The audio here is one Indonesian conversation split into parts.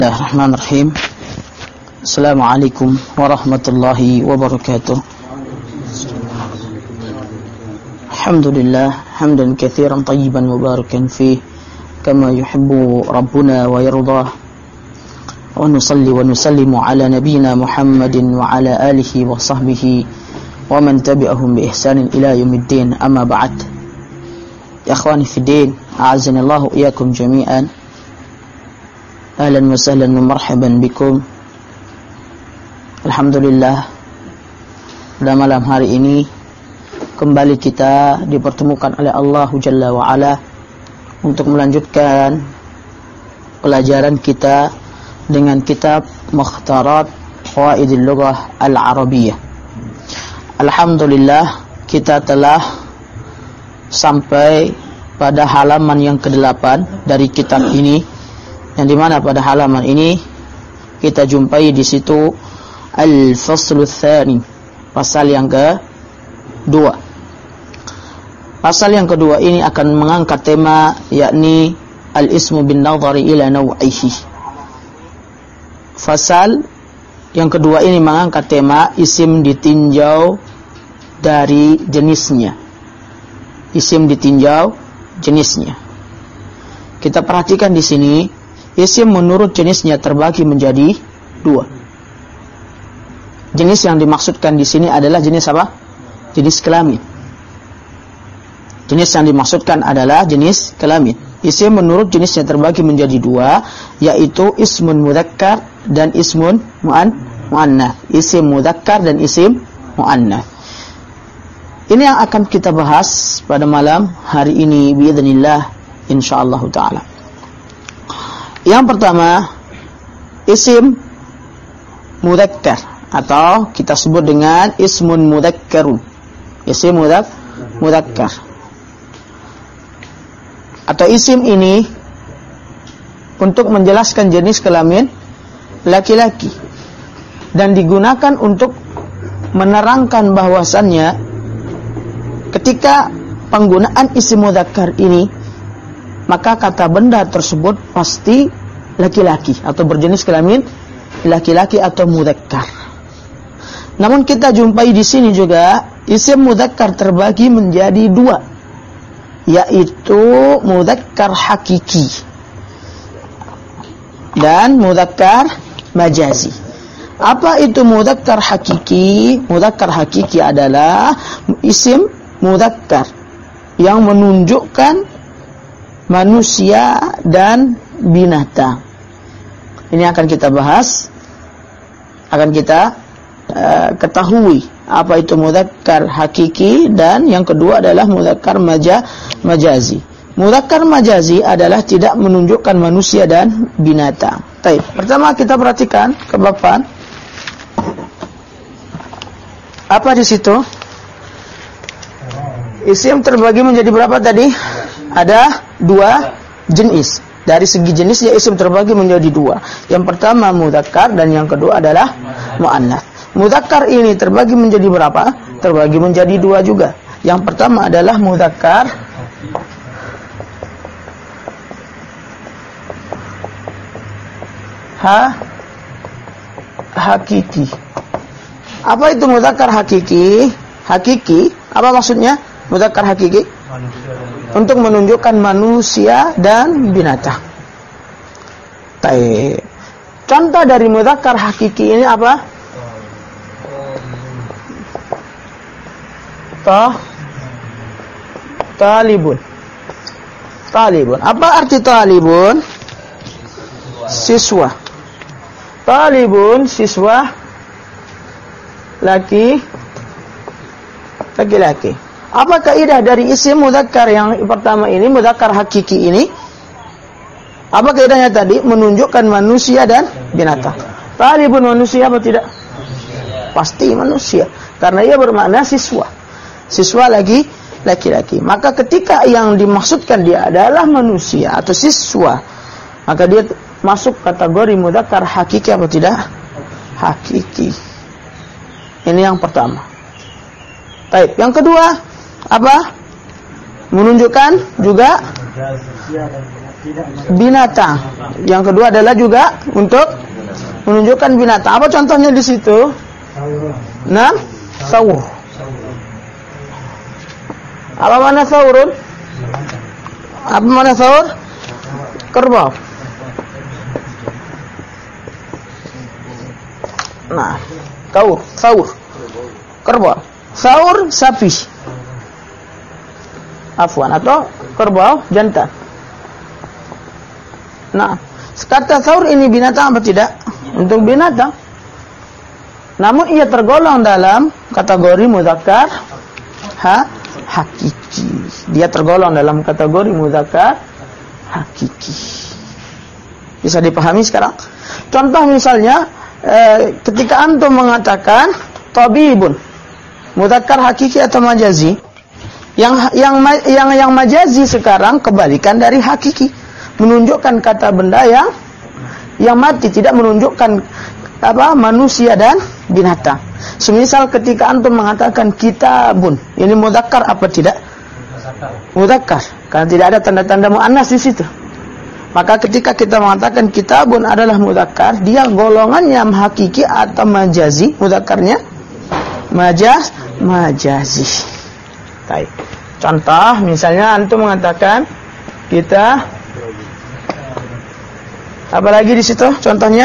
Bismillahirrahmanirrahim. Assalamualaikum warahmatullahi wabarakatuh. Alhamdulillah hamdan katsiran tayyiban mubarakan fih kama yuhibbu rabbuna wa yardah. Wa nusalli wa nusallimu ala nabiyyina Muhammadin wa ala alihi wa sahbihi wa man tabi'ahum bi ihsanin ila yaumiddin. Amma ba'd. Ya akhwani fid din, a'azzanallahu iyyakum jami'an. Ahlan wa sahlan wa marhaban bikum. Alhamdulillah, pada malam hari ini kembali kita dipertemukan oleh Allah Jalla wa Ala untuk melanjutkan pelajaran kita dengan kitab Mukhtarat Qawaidil Lughah Al-Arabiyyah. Alhamdulillah, kita telah sampai pada halaman yang ke-8 dari kitab ini, yang dimana pada halaman ini kita jumpai di situ Al-Faslu Tsani, pasal yang kedua. Pasal yang kedua ini akan mengangkat tema, yakni Al-Ismu bin Nadhari ila naw'ihi. Pasal yang kedua ini mengangkat tema isim ditinjau dari jenisnya. Isim ditinjau jenisnya. Kita perhatikan di sini, isim menurut jenisnya terbagi menjadi dua. Jenis yang dimaksudkan di sini adalah jenis apa? Jenis kelamin. Jenis yang dimaksudkan adalah jenis kelamin. Isim menurut jenisnya terbagi menjadi dua, yaitu ismun mudzakkar dan ismun muannats. Isim mudzakkar dan isim muannats. Ini yang akan kita bahas pada malam hari ini biidznillah insyaallah taala. Yang pertama, isim mudzakkar atau kita sebut dengan ismun mudzakkarun. Isim mudzakkar. Atau isim ini untuk menjelaskan jenis kelamin laki-laki dan digunakan untuk menerangkan bahwasannya ketika penggunaan isim mudzakkar ini, maka kata benda tersebut pasti laki-laki atau berjenis kelamin laki-laki atau mudzakkar. Namun kita jumpai di sini juga isim mudzakkar terbagi menjadi dua, yaitu mudzakkar hakiki dan mudzakkar majazi. Apa itu mudzakkar hakiki? Mudzakkar hakiki adalah isim mudzakkar yang menunjukkan manusia dan binatang. Ini akan kita bahas, akan kita ketahui apa itu mudzakkar hakiki, dan yang kedua adalah mudzakkar majazi. Mudzakkar majazi adalah tidak menunjukkan manusia dan binatang. Baik, pertama kita perhatikan ke bab. Apa di situ? Isim terbagi menjadi berapa tadi? Ada dua jenis. Dari segi jenisnya isim terbagi menjadi dua. Yang pertama mudzakkar dan yang kedua adalah muannats. Mudzakkar ini terbagi menjadi berapa? Terbagi menjadi dua juga. Yang pertama adalah mudzakkar hakiki. Apa itu mudzakkar hakiki? Hakiki, apa maksudnya? Mudzakkar hakiki untuk menunjukkan manusia dan binatang. Baik. Contoh dari mudzakkar hakiki ini apa? Talibun. Talibun. Apa arti talibun? Siswa. Talibun, siswa laki-laki. Apa kaidah dari isim mudzakkar yang pertama ini, mudzakkar hakiki ini? Apa kaidahnya tadi? Menunjukkan manusia dan binatang. Talibun manusia apa tidak? Pasti manusia, karena ia bermakna siswa. Siswa laki-laki. Maka ketika yang dimaksudkan dia adalah manusia atau siswa, maka dia masuk kategori mudzakkar hakiki apa tidak? Hakiki. Ini yang pertama. Baik, yang kedua apa? Menunjukkan juga binatang. Yang kedua adalah juga untuk menunjukkan binatang. Apa contohnya di situ? Nah, sawur. Apa mana sawurun? Apa mana sawur? Kerbau. Nah, sawur. Kerbau. Sawur sapi. Afwan, atau kerbau jantan. Nah, kata sawur ini binatang apa tidak? Untuk binatang. Namun ia tergolong dalam kategori mudzakkar hakiki. Dia tergolong dalam kategori mudzakkar hakiki. Bisa dipahami sekarang? Contoh misalnya ketika antum mengatakan tabibun, mudzakkar hakiki atau majazi? Yang majazi sekarang kebalikan dari hakiki, menunjukkan kata benda yang mati, tidak menunjukkan manusia dan binatang. Semisal ketika antum mengatakan kitabun, ini mudzakkar apa tidak? Mudzakkar, karena tidak ada tanda-tanda muannas di situ. Maka ketika kita mengatakan kitabun adalah mudzakkar, dia golongannya hakiki atau majazi? Mudzakkarnya majazi. Baik. Contoh misalnya antum mengatakan kita apa lagi di situ contohnya?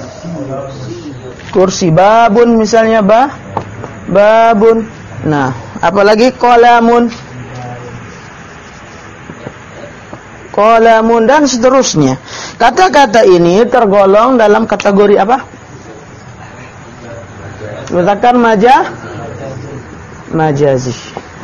Kursi, babun misalnya, babun. Nah, apalagi qalamun dan seterusnya. Kata-kata ini tergolong dalam kategori apa? Mudzakkar majazi.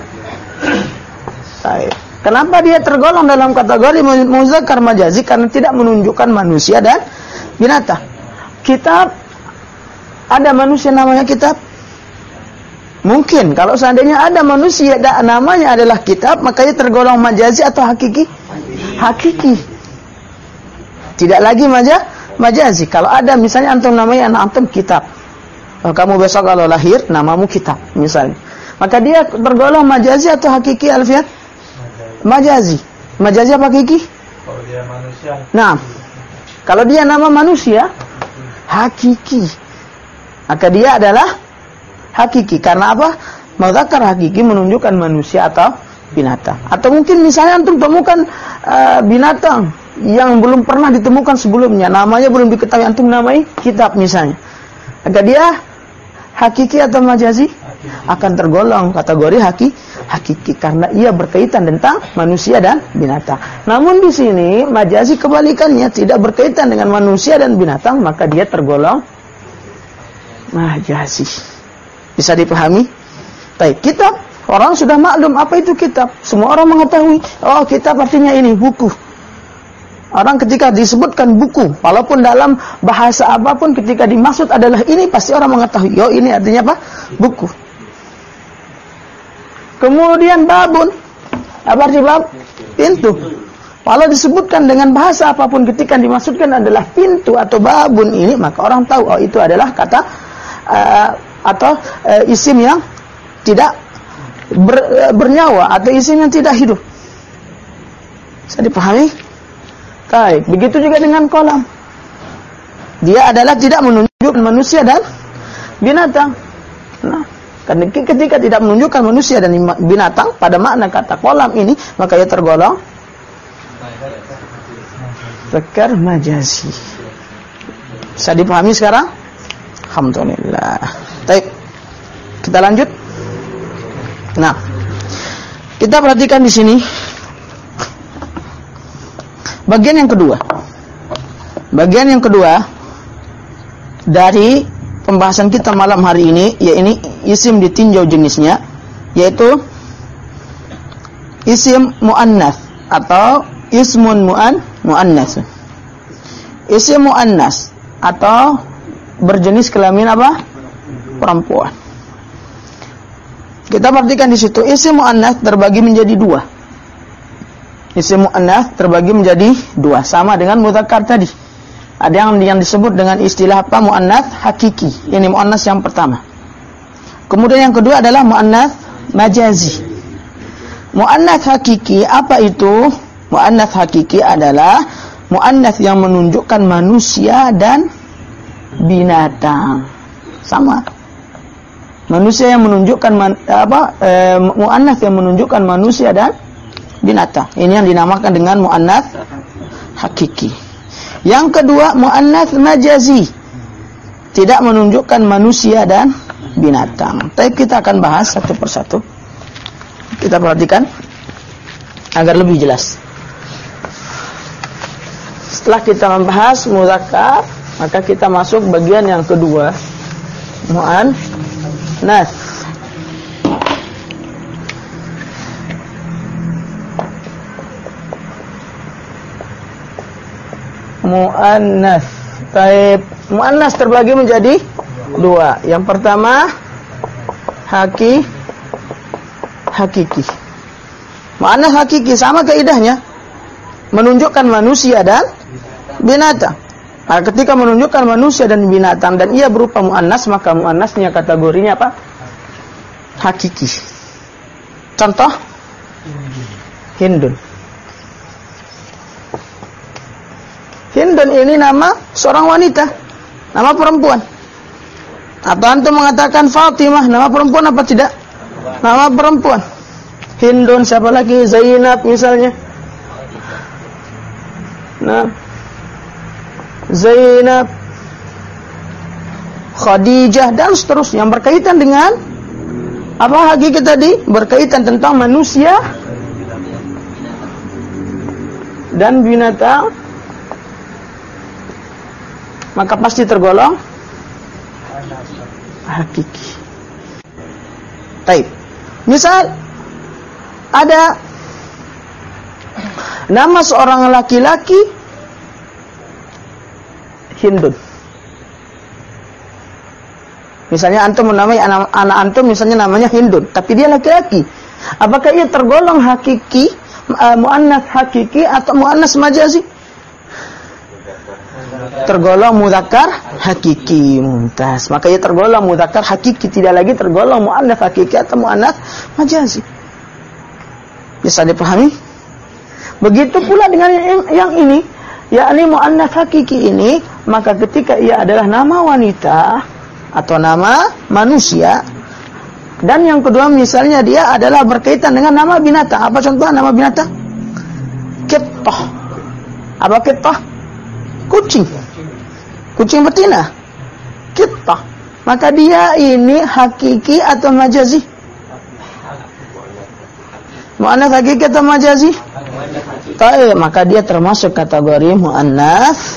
Baik. Kenapa dia tergolong dalam kategori mudzakkar majazi? Karena tidak menunjukkan manusia dan binatang. Kitab, ada manusia namanya kitab? Mungkin. Kalau seandainya ada manusia dan namanya adalah kitab, maka dia tergolong majazi atau hakiki? Hakiki. Tidak lagi majazi. Kalau ada misalnya antum namanya anak antum kitab, kamu besok kalau lahir namamu kitab misalnya, maka dia tergolong majazi atau hakiki Alfian? Majazi. Majazi apa hakiki? Kalau dia manusia. Nah, kalau dia nama manusia hakiki, maka dia adalah hakiki. Karena apa? Mudzakkar hakiki menunjukkan manusia atau binatang. Atau mungkin misalnya antum temukan binatang yang belum pernah ditemukan sebelumnya, namanya belum diketahui, antum namai kitab misalnya, maka dia hakiki atau majazi? Akan tergolong kategori hakiki karena ia berkaitan tentang manusia dan binatang. Namun di sini majazi kebalikannya, tidak berkaitan dengan manusia dan binatang, maka dia tergolong majazi. Bisa dipahami? Baik, kitab, orang sudah maklum apa itu kitab. Semua orang mengetahui, oh kitab artinya ini, buku. Orang ketika disebutkan buku, walaupun dalam bahasa apapun ketika dimaksud adalah ini, pasti orang mengetahui, oh ini artinya apa? Buku. Kemudian babun, apa arti bab? Pintu. Kalau disebutkan dengan bahasa apapun ketika dimaksudkan adalah pintu atau babun ini, maka orang tahu, oh itu adalah kata atau isim yang tidak bernyawa atau isim yang tidak hidup. Bisa dipahami? Baik, begitu juga dengan kolam. Dia adalah tidak menunjukkan manusia dan binatang. Nah, ketika tidak menunjukkan manusia dan binatang pada makna kata kolam ini, maka ia tergolong mudzakkar majazi. Bisa dipahami sekarang? Alhamdulillah. Baik. Kita lanjut. Nah, kita perhatikan di sini bagian yang kedua. Bagian yang kedua dari pembahasan kita malam hari ini, yaitu isim ditinjau jenisnya, yaitu isim muannas atau ismun muannas. Isim muannas atau berjenis kelamin apa? Perempuan. Kita perhatikan di situ isim muannas terbagi menjadi dua. Isim muannas terbagi menjadi dua, sama dengan mudzakkar tadi. Ada yang disebut dengan istilah apa? Muannas hakiki. Ini muannas yang pertama. Kemudian yang kedua adalah muannas majazi. Muannas hakiki apa itu? Muannats hakiki adalah muannats yang menunjukkan manusia dan binatang. Sama. Manusia yang menunjukkan muannats yang menunjukkan manusia dan binatang. Ini yang dinamakan dengan muannats hakiki. Yang kedua, muannats majazi. Tidak menunjukkan manusia dan binatang. Tapi kita akan bahas satu persatu. Kita perhatikan agar lebih jelas. Setelah kita membahas muzakkar, maka kita masuk bagian yang kedua, muannats. Muannats. Baik, muannats terbagi menjadi dua. Yang pertama hakiki. Muannats hakiki sama kaidahnya, menunjukkan manusia dan binatang. Nah, ketika menunjukkan manusia dan binatang dan ia berupa muannats, maka muannasnya kategorinya apa? Hakiki. Contoh Hindun. Hindun ini nama seorang wanita, nama perempuan. Atau antum mengatakan Fatimah, nama perempuan apa tidak? Nama perempuan. Hindun, siapa lagi? Zainab misalnya. Nah, Zainab, Khadijah dan seterusnya yang berkaitan dengan apa hakiki tadi? Berkaitan tentang manusia dan binatang, maka pasti tergolong hakiki. Baik. Misal ada nama seorang laki-laki Hindun. Misalnya antum menamai anak antum misalnya namanya Hindun, tapi dia laki-laki. Apakah ia tergolong hakiki, muannats hakiki atau muannats majazi? Tergolong mudzakkar hakiki. Mumtaz. Maka ia tergolong mudzakkar hakiki, tidak lagi tergolong muannats hakiki atau muannats majazi. Bisa dipahami? Begitu pula dengan yang ini, yakni muannats hakiki ini, maka ketika ia adalah nama wanita atau nama manusia, dan yang kedua misalnya dia adalah berkaitan dengan nama binatang. Apa contoh nama binatang? Qittah. Apa qittah? Kucing. Kucing betina. Qittah. Maka dia ini hakiki atau majazi? Muannats hakiki atau majazi? Baik, maka dia termasuk kategori muannats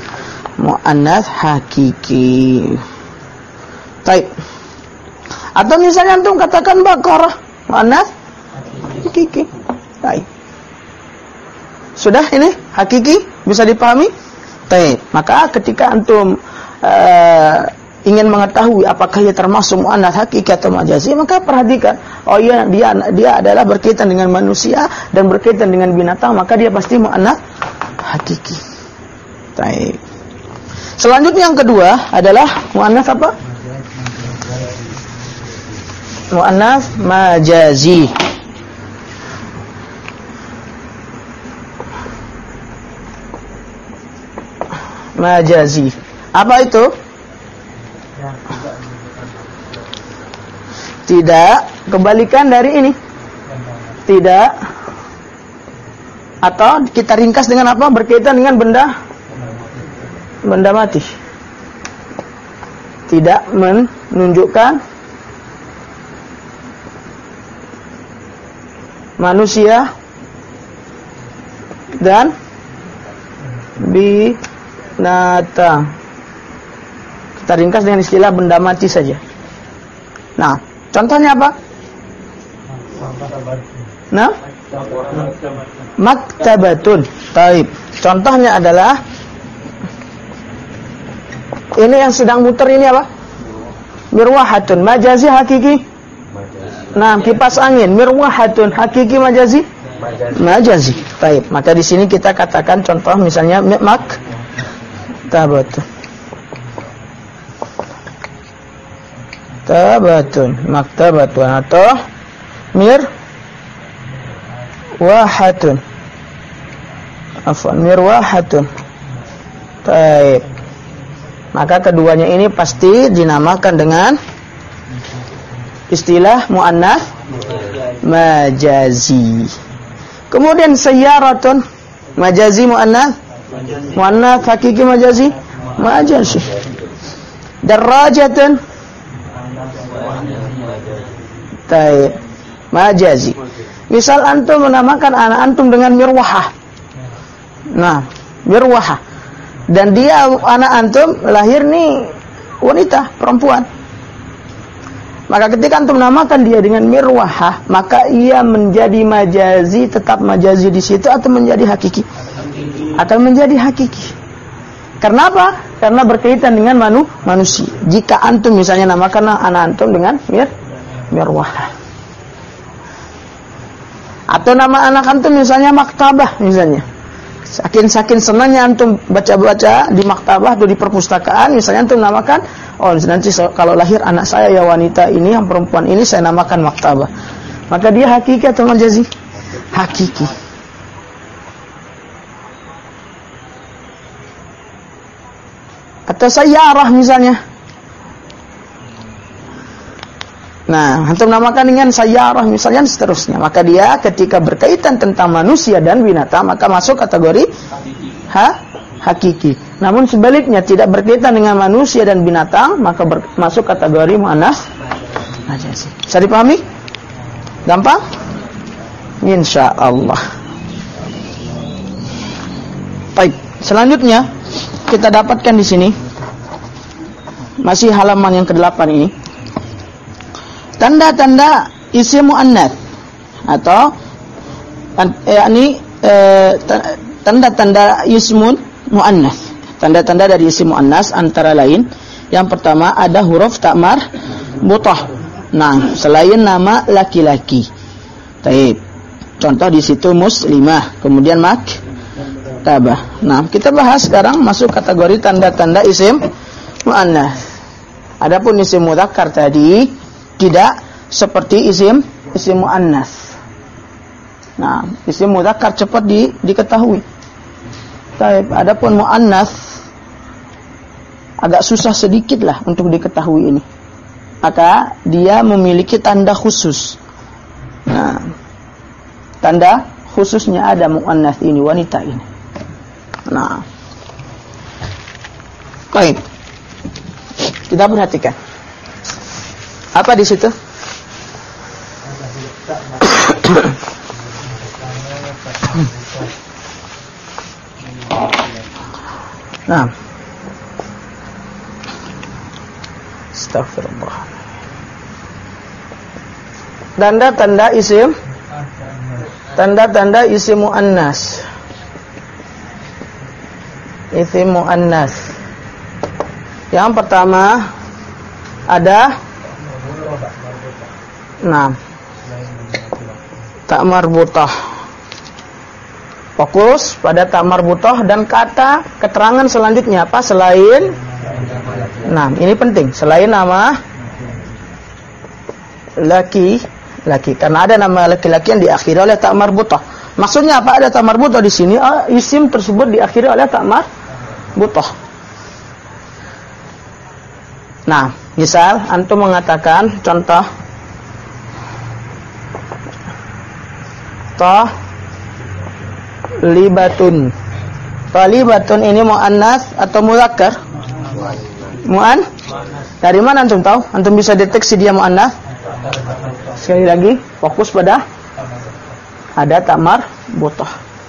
hakiki. Baik. Atau misalnya antum katakan Baqarah, muannats hakiki. Baik. Sudah ini hakiki bisa dipahami? Baik. Maka ketika antum ingin mengetahui apakah ia termasuk muannats hakiki atau majazi, maka perhatikan, oh iya dia adalah berkaitan dengan manusia dan berkaitan dengan binatang, maka dia pasti muannats hakiki. Baik. Selanjutnya yang kedua adalah muannats apa? Muannats majazi. Majazi. Apa itu? Tidak, kebalikan dari ini. Tidak. Atau kita ringkas dengan apa? Berkaitan dengan benda mati. Tidak menunjukkan manusia dan binatang. Kita ringkas dengan istilah benda mati saja. Nah, contohnya apa? Nah, maktabatun. Taib. Contohnya adalah ini yang sedang muter ini apa? Mirwahatun. Majazi hakiki? Nah, kipas angin. Mirwahatun. Hakiki majazi? Majazi. Taib. Maka di sini kita katakan contoh misalnya maktabatun. Maktabatun atau mirwahatun. Afwan, mirwahatun. Baik. Maka keduanya ini pasti dinamakan dengan istilah muannats majazi. Kemudian sayyaratun, majazi muannats, muannats hakiki majazi, majazi. Darajatun, baik, majazi. Misal antum menamakan anak antum dengan mirwahah. Nah, mirwahah. Dan dia anak antum lahir nih wanita, perempuan. Maka ketika antum namakan dia dengan mirwahah, maka ia menjadi majazi, tetap majazi di situ atau menjadi hakiki? Akan menjadi hakiki. Karena apa? Karena berkaitan dengan manusia. Jika antum misalnya namakan anak antum dengan mirwahah. Atau nama anak antum misalnya maktabah misalnya. Saking senangnya antum baca-baca di maktabah atau di perpustakaan, misalnya antum namakan, oh nanti kalau lahir anak saya ya wanita ini, yang perempuan ini saya namakan maktabah. Maka dia hakiki atau majazi? Hakiki. Atau sayyarah misalnya. Nah, antum namakan dengan sayyarah misalnya seterusnya. Maka dia ketika berkaitan tentang manusia dan binatang, maka masuk kategori hakiki. Namun sebaliknya tidak berkaitan dengan manusia dan binatang, maka masuk kategori muannats majazi. Bisa dipahami? Gampang? Insyaallah. Baik, selanjutnya kita dapatkan di sini masih halaman yang ke-8 ini. Tanda-tanda isim muannats atau tanda-tanda ismun muannats. Tanda-tanda dari isim muannats antara lain yang pertama ada huruf tak marbutah. Nah, selain nama laki-laki. Baik. Contoh di situ muslimah, kemudian maktabah. Nah, kita bahas sekarang masuk kategori tanda-tanda isim muannats. Adapun isim mudzakkar tadi tidak seperti isim muannats. Nah, isim mudzakkar cepat diketahui. Baik, adapun muannats agak susah sedikit lah untuk diketahui ini. Maka dia memiliki tanda khusus. Nah, tanda khususnya ada muannats ini, wanita ini. Nah, baik. Kita perhatikan. Apa di situ? Nah, astagfirullah. Tanda-tanda isim muannats. Isim muannats. Yang pertama ada tak marbutah. Fokus pada tak marbutah dan kata keterangan selanjutnya apa selain. Nah, ini penting. Selain nama laki karena ada nama laki-laki yang diakhiri oleh tak marbutah. Maksudnya apa? Ada tak marbutah di sini, isim tersebut diakhiri oleh tak marbutah. Nah, misal antum mengatakan contoh talibatun. Talibatun ini muannats atau mudzakkar? Dari mana antum tahu? Antum bisa deteksi dia muannats? Sekali lagi, fokus pada ada tak marbutah.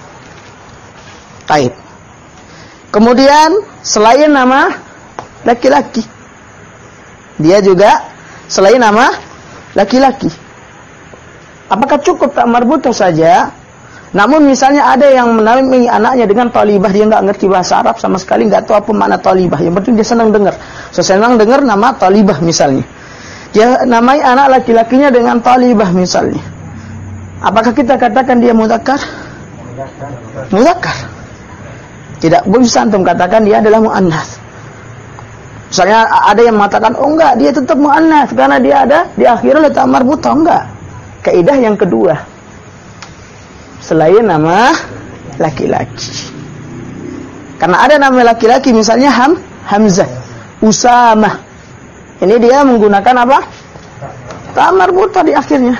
Baik. Kemudian selain nama laki-laki, dia juga selain nama laki-laki. Apakah cukup tak marbutah saja? Namun misalnya ada yang menamai anaknya dengan talibah, dia enggak ngerti bahasa Arab sama sekali, enggak tahu apa makna talibah. Yang penting dia senang dengar. Senang dengar nama talibah misalnya. Dia namai anak laki-lakinya dengan talibah misalnya. Apakah kita katakan dia mudzakkar? Mudzakkar. Tidak bisa antum katakan dia adalah muannats. Misalnya ada yang mengatakan, oh enggak, dia tetap muannats karena dia ada di akhir oleh tak marbutah. Enggak. Kaidah yang kedua, selain nama laki-laki. Karena ada nama laki-laki, misalnya Hamzah, Usamah. Ini dia menggunakan apa? Ta marbutah di akhirnya.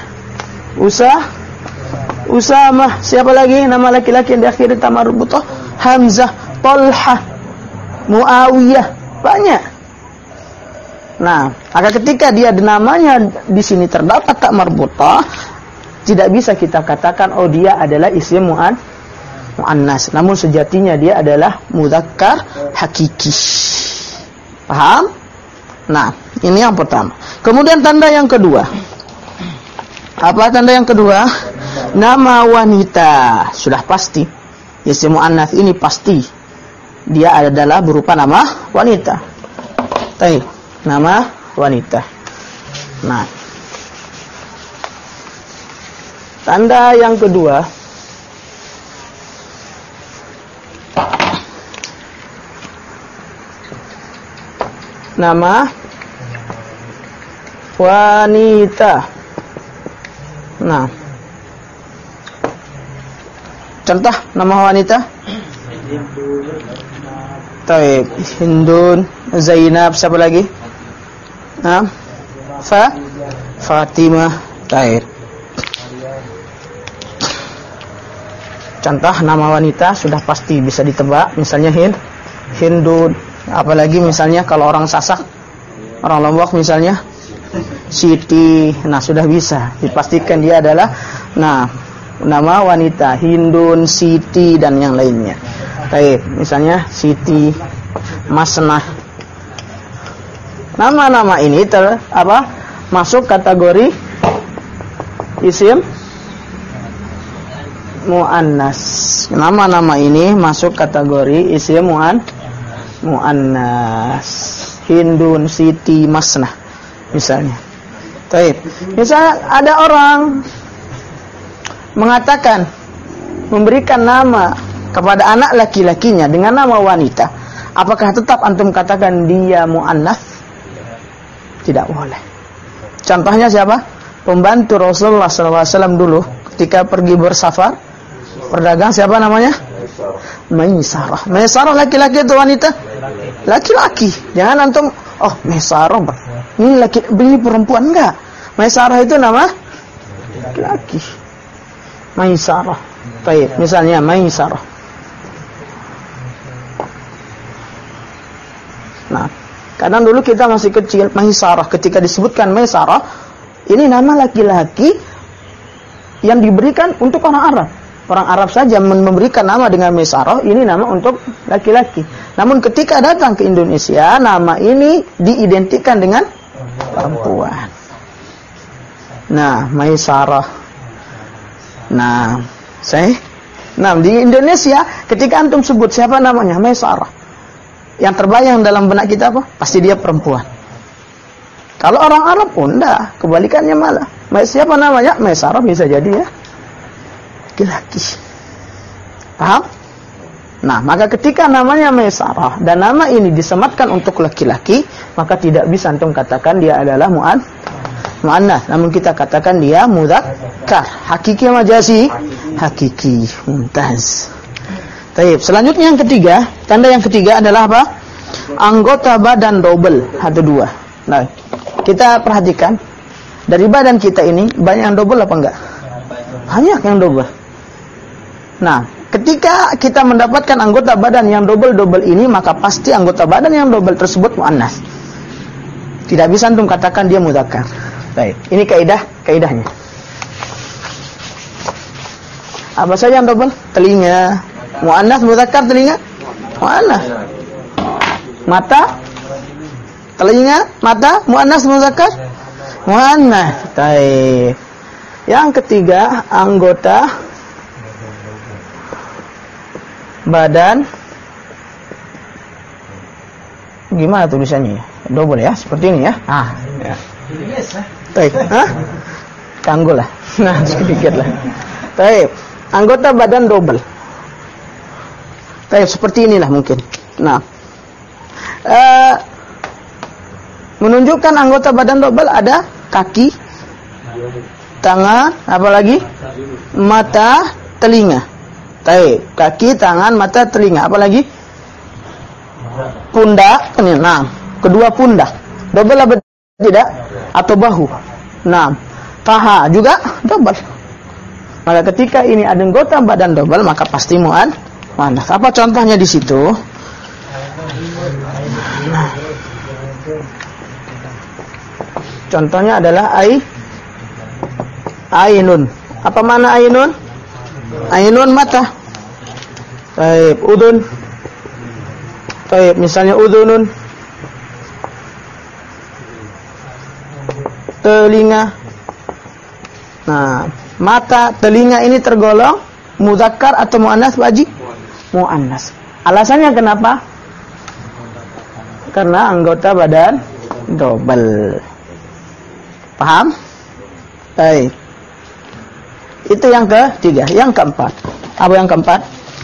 Usamah. Siapa lagi nama laki-laki yang di akhir ta marbutah? Hamzah, Talha, Muawiyah. Banyak. Nah, maka ketika dia namanya di sini terdapat ta marbutah, tidak bisa kita katakan oh dia adalah isim muannas, namun sejatinya dia adalah mudzakkar hakiki. Paham? Nah, ini yang pertama. Kemudian tanda yang kedua. Apa tanda yang kedua? Nama wanita. Sudah pasti. Isim muannas ini pasti dia adalah berupa nama wanita. Baik, nama wanita. Nah, tanda yang kedua, nama wanita. Nah, contoh nama wanita. Taib, Hindun, Zainab, siapa lagi? Nah, Fatimah. Taib. Contoh nama wanita sudah pasti bisa ditebak, misalnya Hindun. Apalagi misalnya kalau orang Sasak, orang Lombok misalnya Siti. Nah, sudah bisa dipastikan dia adalah nama wanita, Hindun, Siti dan yang lainnya. Baik, misalnya Siti, Masnah. Nama-nama ini masuk kategori isim muannas. Nama-nama ini masuk kategori isim muannas. Hindun, Siti, Masnah misalnya. Baik. Misalnya ada orang mengatakan, memberikan nama kepada anak laki-lakinya dengan nama wanita, apakah tetap antum katakan dia muannas? Tidak boleh. Contohnya siapa? Pembantu Rasulullah SAW dulu ketika pergi bersafar, berdagang, siapa namanya? Maisarah. Maisarah laki-laki atau wanita? Laki-laki. Jangan antum, oh Maisarah ini beli perempuan, enggak. Maisarah itu nama laki-laki. Maisarah. Baik, misalnya Maisarah. Nah, kadang dulu kita masih kecil, Maisarah, ketika disebutkan Maisarah, ini nama laki-laki yang diberikan untuk orang Arab. Orang Arab saja memberikan nama dengan Maisarah, ini nama untuk laki-laki. Namun ketika datang ke Indonesia, nama ini diidentikan dengan perempuan. Nah, Maisarah. Nah, di Indonesia ketika antum sebut siapa namanya Maisarah, yang terbayang dalam benak kita apa? Pasti dia perempuan. Kalau orang Arab pun enggak, kebalikannya malah. Siapa namanya? Maisarah bisa jadi ya laki-laki. Paham? Nah, maka ketika namanya Maisarah dan nama ini disematkan untuk laki-laki, maka tidak bisa antum katakan dia adalah muannas, namun kita katakan dia mudzakkar. Hakiki majazi? Hakiki. Mumtaz. Baik, selanjutnya yang ketiga, tanda yang ketiga adalah apa? Anggota badan double atau dua. Nah, kita perhatikan dari badan kita ini banyak yang double apa enggak? Banyak yang double. Nah, ketika kita mendapatkan anggota badan yang double ini, maka pasti anggota badan yang double tersebut muannas. Tidak bisa antum katakan dia mudzakkar. Baik, ini kaidahnya. Apa saja yang double? Telinga, muannas, mudzakkar, telinga, muannas. Mata, telinga, mata, muannas, mudzakkar, muannas. Baik. Yang ketiga, anggota badan. Gimana tulisannya ya? Double ya, seperti ini ya. Ya. Baik, Tanggul lah. Nah, sedikit lah. Baik. Anggota badan double. Baik, seperti inilah mungkin. Nah, menunjukkan anggota badan double ada kaki, tangan, apalagi mata, telinga. Taib. Kaki, tangan, mata, telinga. Apa lagi? Pundak. Nah, kedua pundak. Double apa tidak? Atau bahu. Nah, paha juga double. Maka ketika ini ada anggota badan double, maka pasti muannas. Apa contohnya di situ? Contohnya adalah ainun. Apa mana ainun? Ainun mata. Taib, udun. Taib, misalnya udunun. Telinga. Nah, mata, telinga ini tergolong mudzakkar atau muannas wajib? Muannas. Alasannya kenapa? Karena anggota badan double. Paham? Baik. Itu yang ketiga. Yang keempat. Apa yang keempat?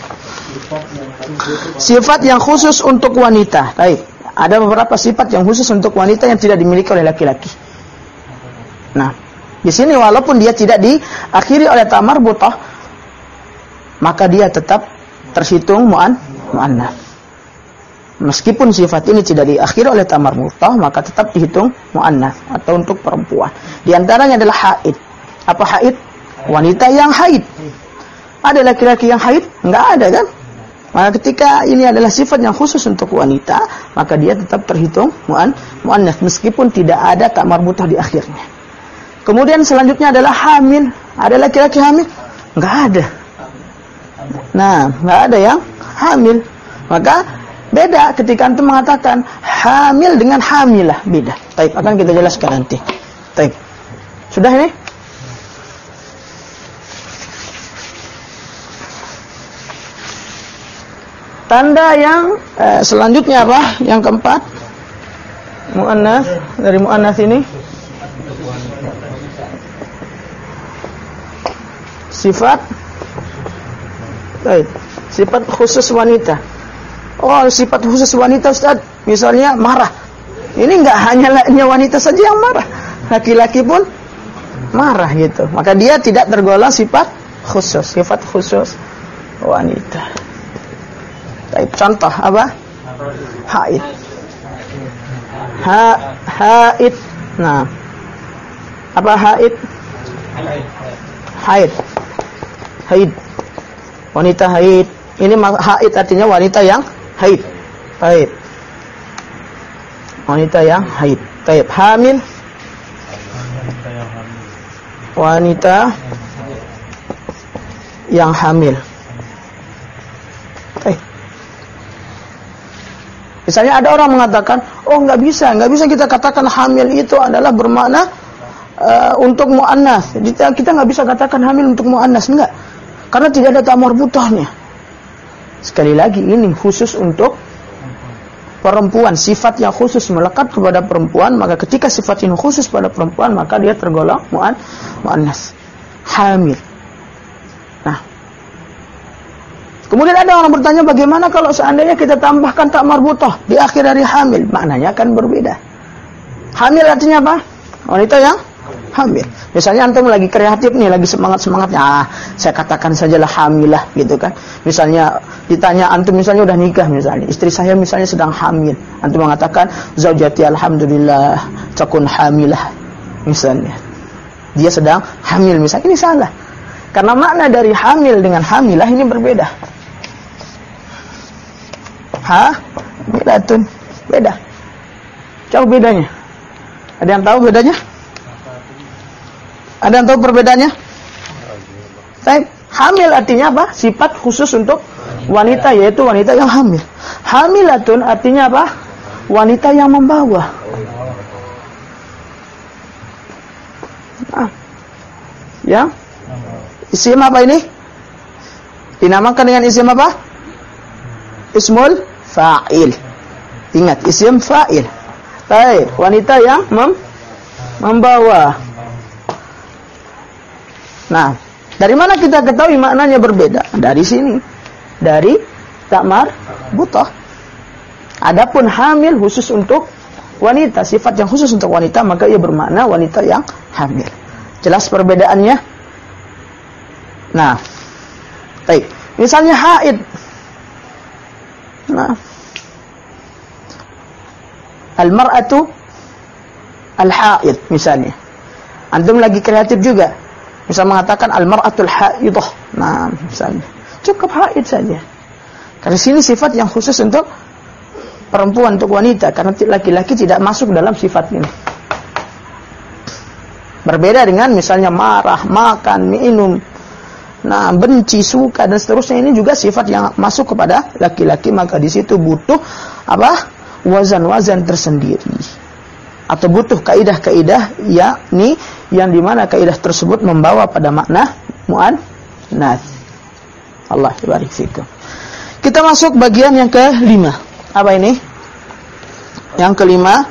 Sifat yang khusus untuk wanita. Baik. Ada beberapa sifat yang khusus untuk wanita yang tidak dimiliki oleh laki-laki. Nah, di sini walaupun dia tidak diakhiri oleh ta marbutah, maka dia tetap terhitung muannas. Meskipun sifat ini tidak diakhiri oleh ta marbutah, maka tetap dihitung muannas atau untuk perempuan. Di antaranya adalah haid. Apa haid? Wanita yang haid. Ada laki-laki yang haid? Enggak ada kan? Maka ketika ini adalah sifat yang khusus untuk wanita, maka dia tetap terhitung muannas meskipun tidak ada ta marbutah di akhirnya. Kemudian selanjutnya adalah hamil. Ada laki-laki hamil? Enggak ada. Nah, enggak ada yang hamil. Maka beda ketika antum mengatakan hamil dengan hamilah, beda. Baik, akan kita jelaskan nanti. Baik. Sudah ini? Tanda yang selanjutnya apa? Yang keempat. Muannas. Dari muannas ini sifat baik, sifat khusus wanita. Oh, sifat khusus wanita Ustaz, misalnya marah. Ini enggak hanya wanita saja yang marah, laki-laki pun marah gitu. Maka dia tidak tergolong sifat khusus wanita. Baik, contoh apa? Haid. Haid. Nah, apa haid? Haid. Wanita haid. Ini haid artinya wanita yang haid. Baik. Wanita yang haid. Baik, hamil. Wanita yang hamil. Baik. Misalnya ada orang mengatakan, oh nggak bisa kita katakan hamil itu adalah bermakna untuk muannas. Kita nggak bisa katakan hamil untuk muannas, enggak. Karena tidak ada ta marbutahnya. Sekali lagi ini khusus untuk perempuan, sifat yang khusus melekat kepada perempuan, maka ketika sifat ini khusus pada perempuan, maka dia tergolong muannas. Hamil. Nah, kemudian ada orang bertanya, bagaimana kalau seandainya kita tambahkan ta marbutah di akhir dari hamil? Maknanya akan berbeda. Hamil artinya apa? Wanita yang hamil. Misalnya antum lagi kreatif nih, lagi semangat-semangatnya, saya katakan sajalah hamilah gitu kan. Misalnya ditanya antum misalnya udah nikah misalnya, istri saya misalnya sedang hamil. Antum mengatakan zaujati alhamdulillah takun hamilah. Misalnya dia sedang hamil misalnya, ini salah. Karena makna dari hamil dengan hamilah ini berbeda. Hamilatun. Beda. Jauh bedanya. Ada yang tahu bedanya? Ada yang tahu perbedaannya? Baik. Hamil artinya apa? Sifat khusus untuk wanita, yaitu wanita yang hamil. Hamilatun artinya apa? Wanita yang membawa. Ya? Isim apa ini? Dinamakan dengan isim apa? Ismul fa'il. Ingat, isim fa'il. Baik, wanita yang membawa. Nah, dari mana kita ketahui maknanya berbeda? Dari sini. Dari ta marbutah. Adapun hamil khusus untuk wanita, sifat yang khusus untuk wanita, maka ia bermakna wanita yang hamil. Jelas perbedaannya? Nah, baik. Misalnya haid. Nah, al-mar'atu al-haid misalnya. Antum lagi kreatif juga. Bisa mengatakan al-mar'atul haidah. Nah, misalnya. Cukup haid saja. Karena sini sifat yang khusus untuk perempuan, untuk wanita. Karena laki-laki tidak masuk dalam sifat ini. Berbeda dengan misalnya marah, makan, minum, nah, benci, suka dan seterusnya, ini juga sifat yang masuk kepada laki-laki, maka di situ butuh apa? Wazan-wazan tersendiri. Atau butuh kaidah-kaidah yakni yang dimana kaidah tersebut membawa pada makna mu'annath. Allah barik fikum. Kita masuk bagian yang kelima. Apa ini? Yang kelima,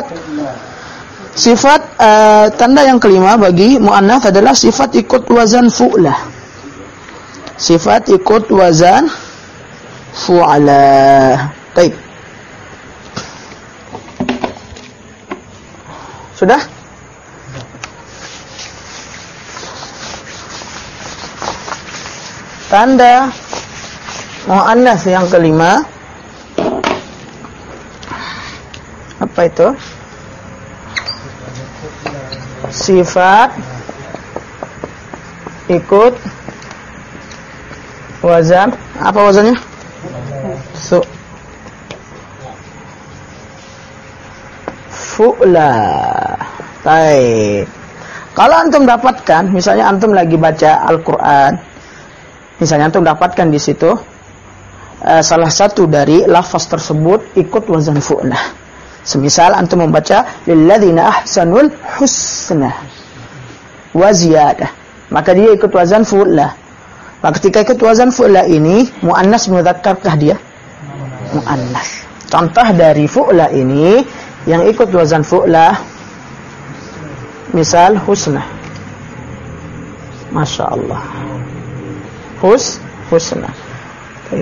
sifat tanda yang kelima bagi mu'annath adalah sifat ikut wazan fu'lah. Sifat ikut wazan fu'ala. Baik. Sudah? Tanda mu'annath yang kelima. Apa itu? Sifat ikut wazan. Apa wazannya? Fu'la. Baik. Kalau antum dapatkan, misalnya antum lagi baca Al-Quran, misalnya antum dapatkan di situ salah satu dari lafaz tersebut ikut wazan fu'la. Semisal antum membaca lilladzina ahsanul husna wa ziyadah, maka dia ikut wazan fu'la. Maka ketika ikut wazan fu'la ini muannas mudzakkar dia? Muannas. Contoh dari fu'la ini yang ikut wazan fu'la, misal husna. Masya Allah. Husna. Baik.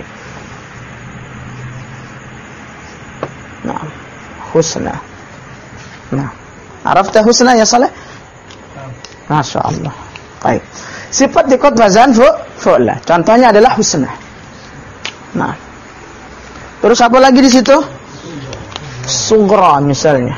Nah, husna. Nah, arafta husna ya Saleh? Masya Allah. Baik. Sifat ikut wazan fu'la. Contohnya adalah husna. Nah. Terus apa lagi di situ? Sugra misalnya.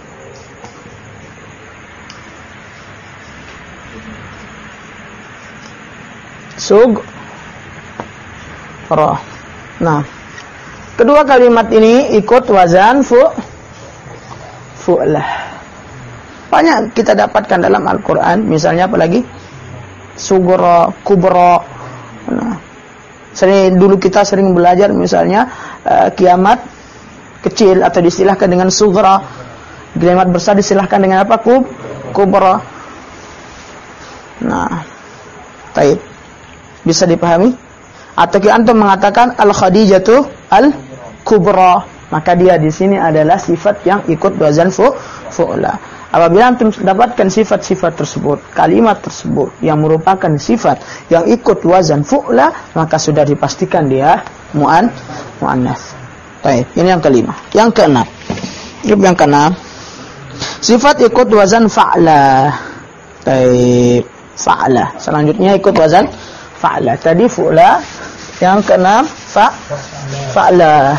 Sugra. Nah. Kedua kalimat ini ikut wazan fu'lah. Banyak kita dapatkan dalam Al-Quran. Misalnya apa lagi? Sugra, kubra. Nah, dulu kita sering belajar misalnya kiamat kecil atau diistilahkan dengan sugra. Kiamat besar diistilahkan dengan apa? Kubra. Nah, baik. Bisa dipahami? Atau antum mengatakan al-khadijatu al-kubra, maka dia di sini adalah sifat yang ikut wazan fu'la. Apabila antum dapatkan sifat-sifat tersebut, kalimat tersebut yang merupakan sifat yang ikut wazan fu'la, maka sudah dipastikan dia mu'annath. Baik, ini yang kelima. Yang keenam. Yang keenam, sifat ikut wazan fa'la. Baik, fa'la. Selanjutnya ikut wazan fa'la. Tadi fu'la, yang keenam fa'la.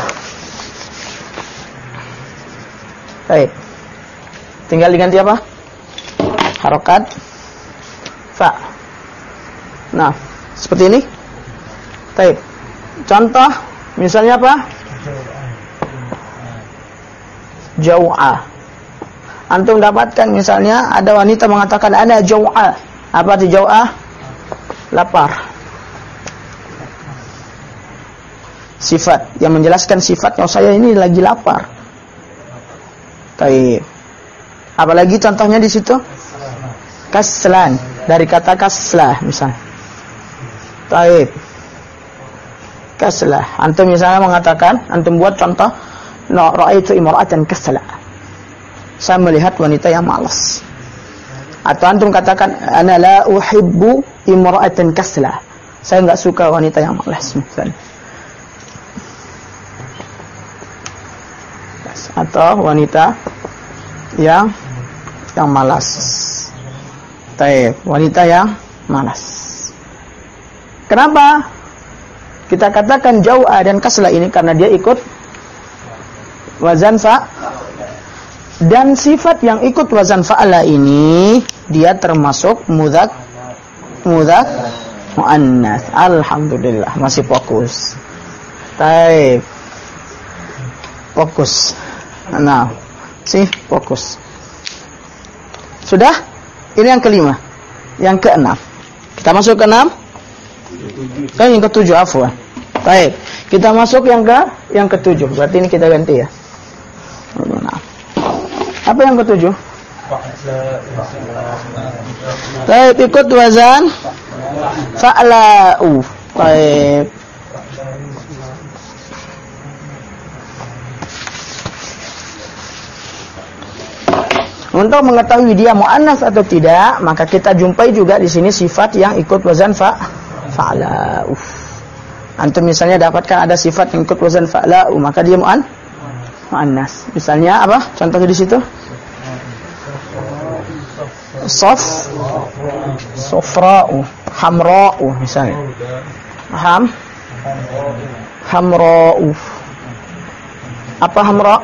Baik. Tinggal diganti apa? Harokat fa. Nah, seperti ini. Baik. Contoh misalnya apa? Jau'a. Antum dapatkan misalnya ada wanita mengatakan ana jau'a. Apa arti jau'a? Lapar. Sifat yang menjelaskan sifatnya, saya ini lagi lapar. Baik. Apalagi contohnya di situ? Kaslan, dari kata kaslah misalnya. Baik. Kaslah. Antum misalnya mengatakan, antum buat contoh, no ra'aitu imra'atan kasla. Saya melihat wanita yang malas. Atau antum katakan ana la uhibbu imra'atan kasla. Saya enggak suka wanita yang malas misalnya. Atau wanita yang malas. Baik, wanita yang malas. Kenapa? Kita katakan jau'a dan kasla ini karena dia ikut wazan fa. Dan sifat yang ikut wazan fa'ala ini dia termasuk mudzakkar muannas. Alhamdulillah masih fokus. Baik. Fokus. Nah, fokus. Sudah? Ini yang kelima. Yang keenam. Kita masuk ke 6. Yang ke-7 afwan. Baik. Kita masuk yang ke-7. Berarti ini kita ganti ya. Nah. Apa yang ke-7? Baik, ikut wazan fa'la'u. Baik. Untuk mengetahui dia muannas atau tidak, maka kita jumpai juga di sini sifat yang ikut wazan fa'la'u. Antum misalnya dapatkan ada sifat yang ikut wazan fa'la'u, maka dia muannas. Misalnya apa? Contohnya di situ. Sofra'u, hamra'u misalnya. Hamra'u. Apa hamra'?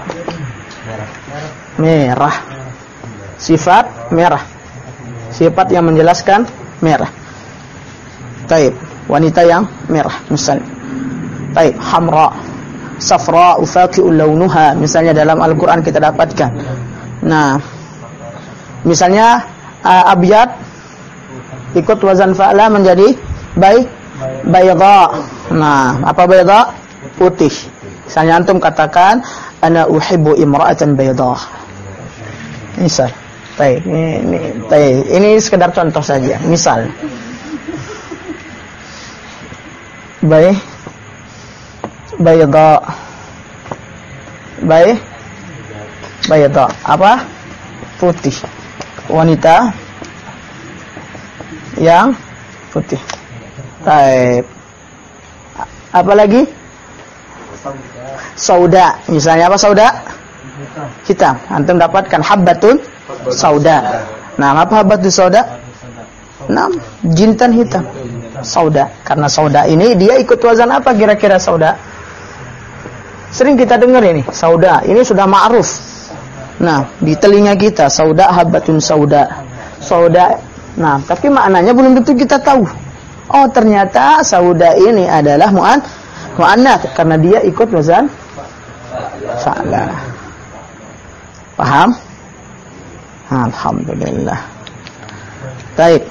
Merah. Sifat merah. Sifat yang menjelaskan merah. Taib, wanita yang merah misalnya. Taib, hamra, safra'u faqi'u launuha misalnya dalam Al-Qur'an kita dapatkan. Nah, misalnya abyad ikut wazan fa'la menjadi bayda. Nah, apa bayda? Putih. Misalnya antum katakan ana uhibbu imra'atan bayda. Misal. Baik, ini sekedar contoh saja. Misal. Bayda. Apa? Putih. Wanita yang putih. Baik. Apa lagi? Sauda. Misalnya apa sauda? Hitam. Antum dapatkan habbatun sauda. Nah, apa habbatun sauda? Nah, jintan hitam. Sauda. Karena sauda ini dia ikut wazan apa kira-kira sauda? Sering kita dengar ini, sauda. Ini sudah ma'ruf. Nah, di telinga kita sauda, habbatun sauda. Sauda. Nah, tapi maknanya belum tentu kita tahu. Oh, ternyata sauda ini adalah muannats karena dia ikut wazan fa'la. Paham? Alhamdulillah. Baik.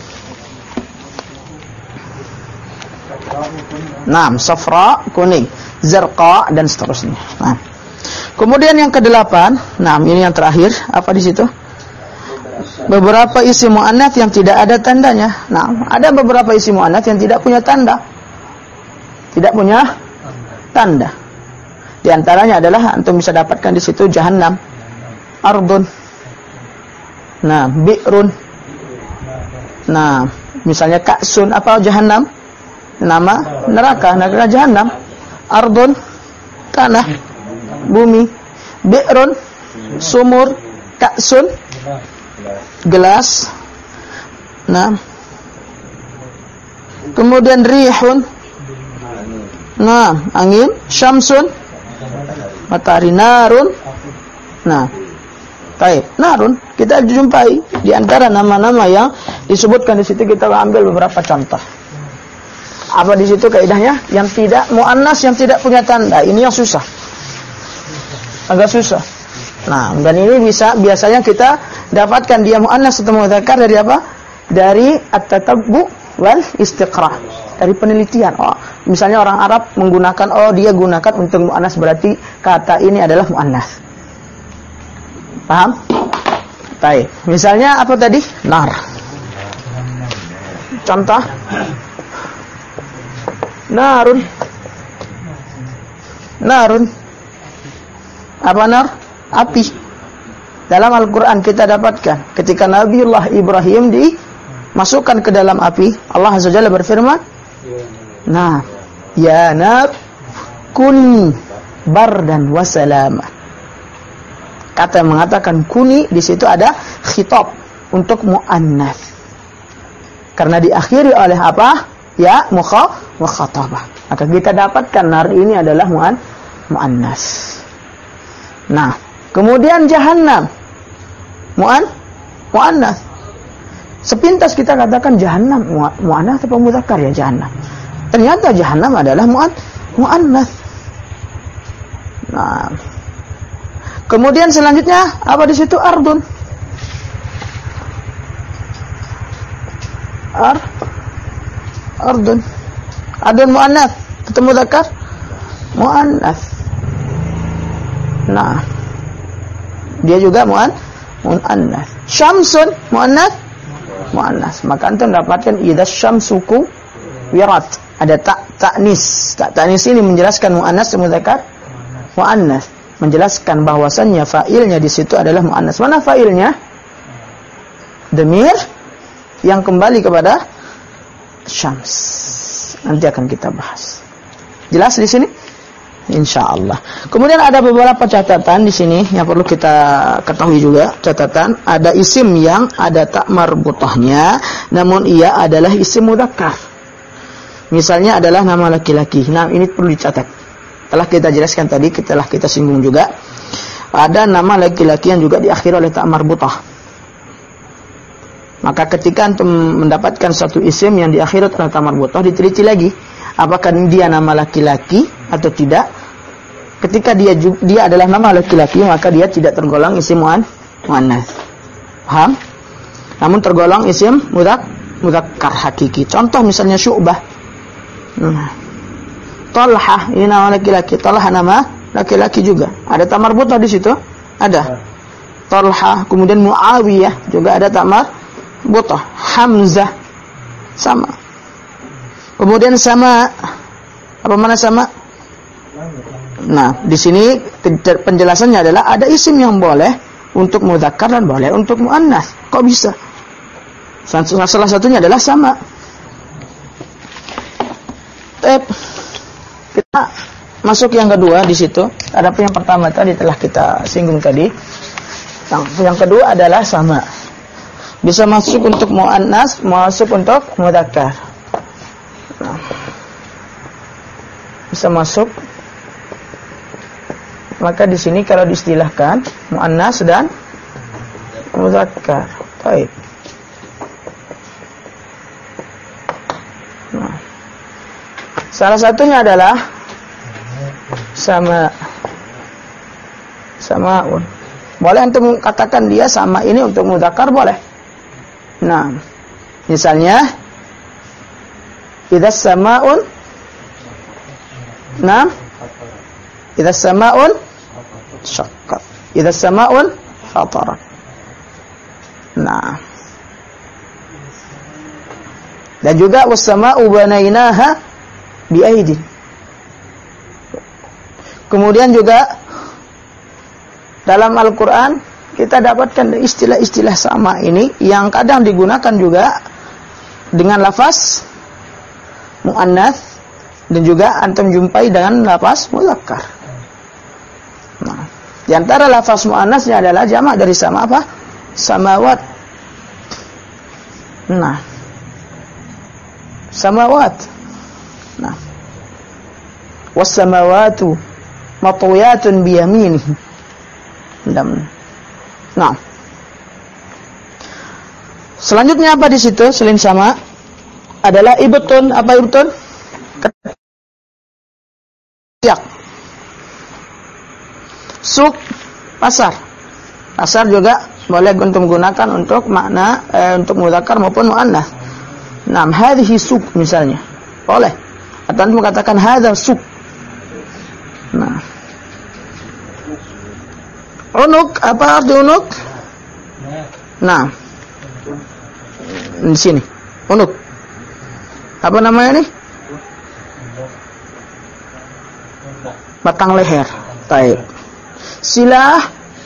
Nah, safra kuning, zarqa dan seterusnya. Nah. Kemudian yang ke-8, nah ini yang terakhir, apa di situ? Beberapa isim muannats yang tidak ada tandanya. Nah, ada beberapa isim muannats yang tidak punya tanda. Tidak punya tanda. Di antaranya adalah antum bisa dapatkan di situ jahannam, ardun. Nah, bi'run. Nah, misalnya ka'sun, apa jahannam? Nama neraka jahannam. Ardun, tanah, bumi. Bi'run, sumur. Ka'sun, gelas. Nah, kemudian rihun. Nah, angin. Syamsun, matahari. Narun. Nah, baik, narun kita jumpai di antara nama-nama yang disebutkan di situ. Kita ambil beberapa contoh. Apa di situ kaidahnya? Yang tidak muannas, yang tidak punya tanda. Ini yang susah. Agak susah. Nah, dan ini biasanya kita dapatkan dia muannas atau mudzakkar dari apa? Dari at-tatabbu wal istiqra. Dari penelitian. Oh, misalnya orang Arab menggunakan dia gunakan untuk muannas, berarti kata ini adalah muannas. Paham? Baik. Misalnya apa tadi? Nar. Contoh. Narun. Apa nar? Api. Dalam Al-Quran kita dapatkan ketika Nabiullah Ibrahim dimasukkan ke dalam api, Allah Azza wa Jalla berfirman, nah, ya nar kuni bardan wa salama. Kata yang mengatakan kuni di situ ada khitab untuk muannats. Karena diakhiri oleh apa? Ya mukhatabah. Maka kita dapatkan nar ini adalah muannas. Nah, kemudian jahannam muannas. Sepintas kita katakan jahannam muannas atau mudzakkar ya jahannam. Ternyata jahannam adalah muannas. Nah, kemudian selanjutnya apa di situ? Ardun. Ardun muannas atau mudzakkar? Muannas. Nah, dia juga muannas. Syamsun muannas? Muannas. Maka antum dapatkan idza syamsuku wirat. Ada ta'nis. Ta'nis ini menjelaskan muannas dan mudzakkar? Muannas. Menjelaskan bahwasannya fa'ilnya di situ adalah muannas. Mana fa'ilnya? Dhamir yang kembali kepada syams. Nanti akan kita bahas. Jelas di sini? Insyaallah. Kemudian ada beberapa catatan di sini yang perlu kita ketahui juga. Catatan, ada isim yang ada tak marbutahnya, namun ia adalah isim mudzakkar. Misalnya adalah nama laki-laki. Nah, ini perlu dicatat. Telah kita jelaskan tadi, telah kita singgung juga. Ada nama laki-laki yang juga diakhiri oleh tak marbutah. Maka ketika antum mendapatkan satu isim yang diakhiri oleh tak marbutah, diteliti lagi apakah dia nama laki-laki atau tidak. Ketika dia adalah nama laki-laki, maka dia tidak tergolong isim muannas. Paham? Namun tergolong isim mudzakkar hakiki. Contoh misalnya Syu'bah. Talha, ini nama laki-laki. Talha nama laki-laki juga. Ada tak marbutah di situ? Ada. Talha, kemudian Muawiyah juga ada tak marbutah. Hamzah sama. Kemudian sama, apa mana sama? Nah, di sini penjelasannya adalah ada isim yang boleh untuk mudzakkar dan boleh untuk muannas. Kok bisa? Salah satunya adalah sama. Kita masuk yang kedua di situ. Adapun yang pertama tadi telah kita singgung tadi. Yang kedua adalah sama. Bisa masuk untuk muannas, masuk untuk mudzakkar. Nah, bisa masuk. Maka di sini kalau diistilahkan muannas dan mudzakkar. Baik. Nah, salah satunya adalah samaun. Boleh untuk katakan dia sama ini untuk mudzakkar boleh. Nah, misalnya idza samaun. Nah, idza samaun syaqqat. Idza samaun fatarat. Nah. Dan juga was-sama'u banainaha biaidin. Kemudian juga dalam Al-Qur'an kita dapatkan istilah-istilah sama ini yang kadang digunakan juga dengan lafaz muannas dan juga antum jumpai dengan lafaz mudzakkar. Nah, di antara lafaz muannasnya adalah jamak dari sama apa? Samawat. Nah, samawat. Nah, was samawatu matwiyatun bi yaminihi. Nah, selanjutnya apa di situ selain sama? Adalah ibtun. Apa ibtun? Ketiak. Suk, pasar. Pasar juga boleh untuk menggunakan untuk makna untuk mudzakkar maupun muannas. Nah, hadhihi suk misalnya. Boleh. Atau anda mengatakan hadza suk. Nah. Unuk, apa arti unuk? Nah. Di sini. Unuk. Apa namanya ini? Batang leher. Baik. Silah.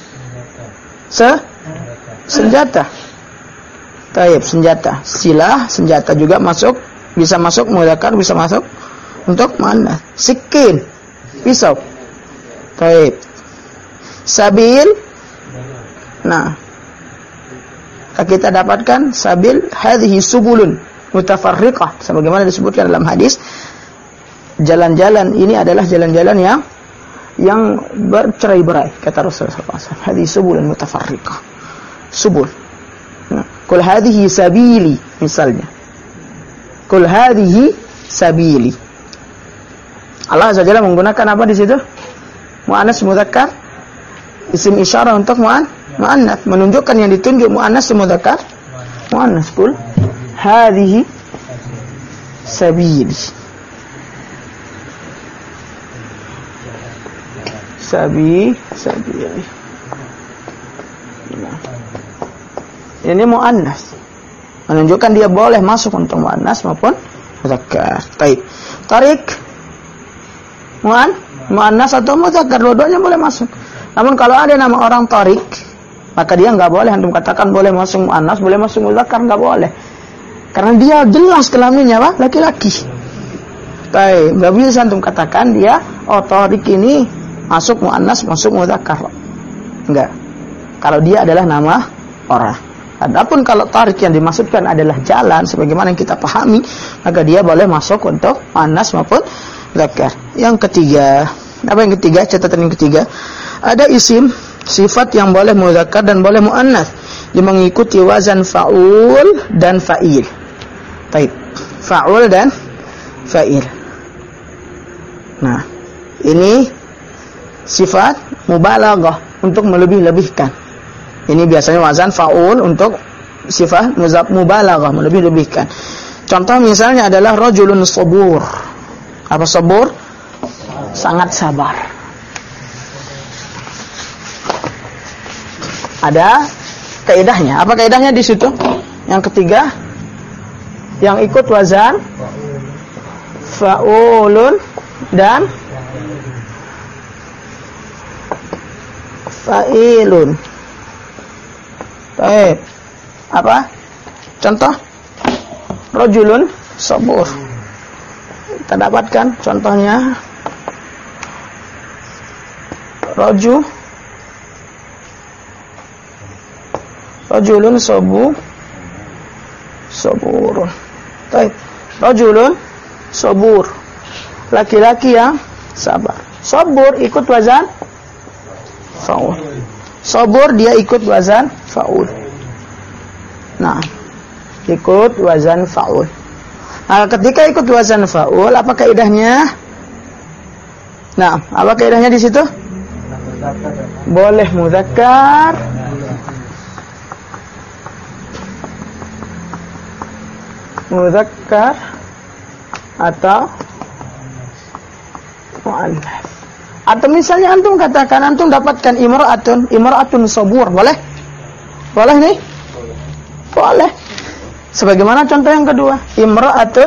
Senjata. Baik, senjata. Silah, senjata juga masuk, bisa masuk mudzakkar, bisa masuk untuk muannas. Sikin. Pisau. Baik. Sabil. Nah, kita dapatkan sabil hadhihi subulun mutafarriqah sebagaimana disebutkan dalam hadis jalan-jalan ini adalah jalan-jalan yang bercerai-berai, kata Rasulullah SAW. Hadhihi subulun mutafarriqah. Subul. Qul hadhihi sabili, misalnya. Qul hadhihi sabili. Allah Azza wa Jalla menggunakan apa di situ? Muannas mudzakkar, isim isyarah untuk muannats, menunjukkan yang ditunjuk muannas mudzakkar muannas. Qul hadhihi sabili. Sabili. Ini muannas, menunjukkan dia boleh masuk untuk muannas maupun mudzakkar. Baik. Tariq muannas atau mudzakkar, dua-duanya boleh masuk. Namun kalau ada nama orang Tariq, maka dia enggak boleh antum katakan boleh masuk muannas, boleh masuk mudzakkar, enggak boleh. Karena dia jelas kelaminnya apa? Laki-laki. Baik, enggak bisa antum katakan dia Tariq ini masuk muannas, masuk mudzakkar. Enggak. Kalau dia adalah nama orang. Adapun kalau Tariq yang dimaksudkan adalah jalan sebagaimana yang kita pahami, maka dia boleh masuk untuk muannas maupun mudzakkar. Yang ketiga, apa yang ketiga? Catatan yang ketiga, ada isim sifat yang boleh mudzakkar dan boleh muannas, yang mengikuti wazan fa'ul dan fa'il. Baik, fa'ul dan fa'il. Nah, ini sifat mubalaghah, untuk melebih-lebihkan. Ini biasanya wazan fa'ul untuk sifat mubalaghah, melebih-lebihkan. Contoh misalnya adalah rajulun sabur. Apa sabur? Sangat sabar. Ada kaidahnya. Apa kaidahnya di situ? Yang ketiga, yang ikut wazan fa'ulun dan fa'ilun. Baik. Apa? Contoh? Rajulun sabur. Kita dapatkan contohnya. Rajulun sabur. Baik. Rajulun sabur. Laki-laki yang sabar. Sabur ikut wazan fa'ul. Sabur dia ikut wazan fa'ul. Nah, ikut wazan fa'ul. Nah, ketika ikut wazan fa'ul, apa kaidahnya? Nah, apa kaidahnya di situ? Boleh mudzakkar, atau muannas. Atau misalnya antum katakan, antum dapatkan imra'atun sabur, boleh? Boleh nih? Boleh. Sebagaimana contoh yang kedua, imra'atun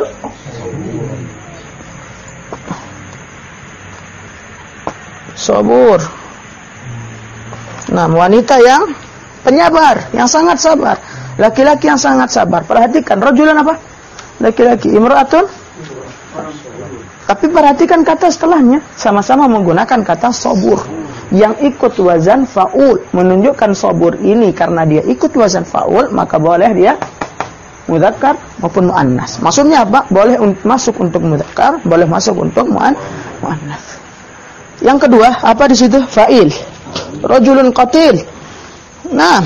sabur. Nah, wanita yang penyabar, yang sangat sabar. Laki-laki yang sangat sabar. Perhatikan, rajulan apa? Laki-laki, imra'atun. Tapi perhatikan kata setelahnya, sama-sama menggunakan kata sabur yang ikut wazan fa'ul, menunjukkan sabur ini karena dia ikut wazan fa'ul, maka boleh dia mudzakkar maupun muannas. Maksudnya apa? Boleh masuk untuk mudzakkar, boleh masuk untuk muannas. Yang kedua, apa di situ? Fa'il. Rajulun qatil. Nah,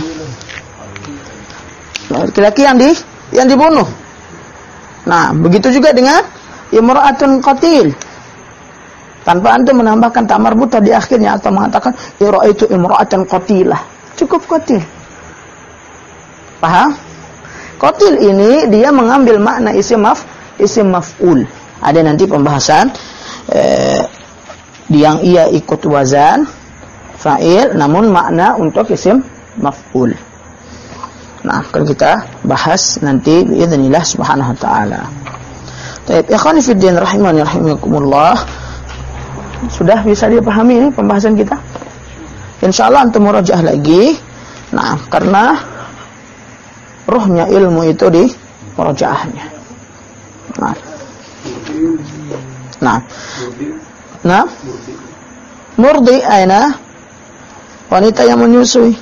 laki-laki yang dibunuh. Nah, begitu juga dengan imra'atun qatil. Tanpa antum menambahkan tak marbutah di akhirnya atau mengatakan ra'aitu imra'atan qatilah. Cukup qatil. Paham? Qatil ini dia mengambil makna isim maf'ul. Ada nanti pembahasan yang ia ikut wazan fa'il namun makna untuk isim maf'ul. Nah, akan kita bahas nanti biidznillah subhanahu wa ta'ala. Baik, ikhwani fi din rahimani rahimakumullah. Sudah bisa dipahami ini pembahasan kita? Insyaallah antum murajaah lagi. Nah, karena ruhnya ilmu itu di murajaahnya. Nah. Murdi aina? Wanita yang menyusui.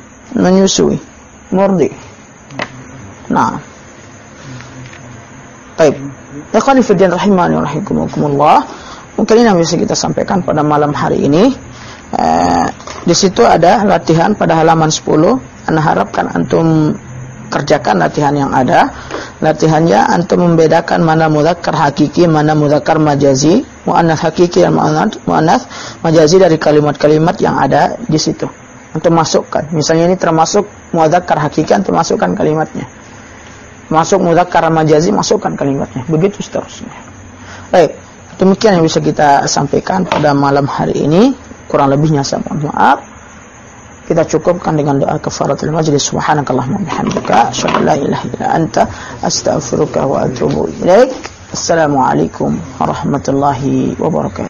Murdi. Nah. Baik. Ikhwani fi din rahimani wa rahimakumullah. Mungkin ini yang bisa kita sampaikan pada malam hari ini. Di situ ada latihan pada halaman 10. Ana harapkan antum kerjakan latihan yang ada. Latihannya antum membedakan mana mudzakkar hakiki, mana mudzakkar majazi, muannats hakiki dan muannats majazi dari kalimat-kalimat yang ada di situ. Antum masukkan. Misalnya ini termasuk mudzakkar hakiki, antum masukkan kalimatnya. Masuk mudzakkar majazi, masukkan kalimatnya. Begitu seterusnya. Baik, demikian yang bisa kita sampaikan pada malam hari ini. Kurang lebihnya saya mohon maaf. Kita cukupkan dengan doa kafaratul majlis. Subhanakallahumma bihamdika asyhadu an la ilaha illa anta astaghfiruka wa atubu ilaik. Assalamualaikum warahmatullahi wabarakatuh.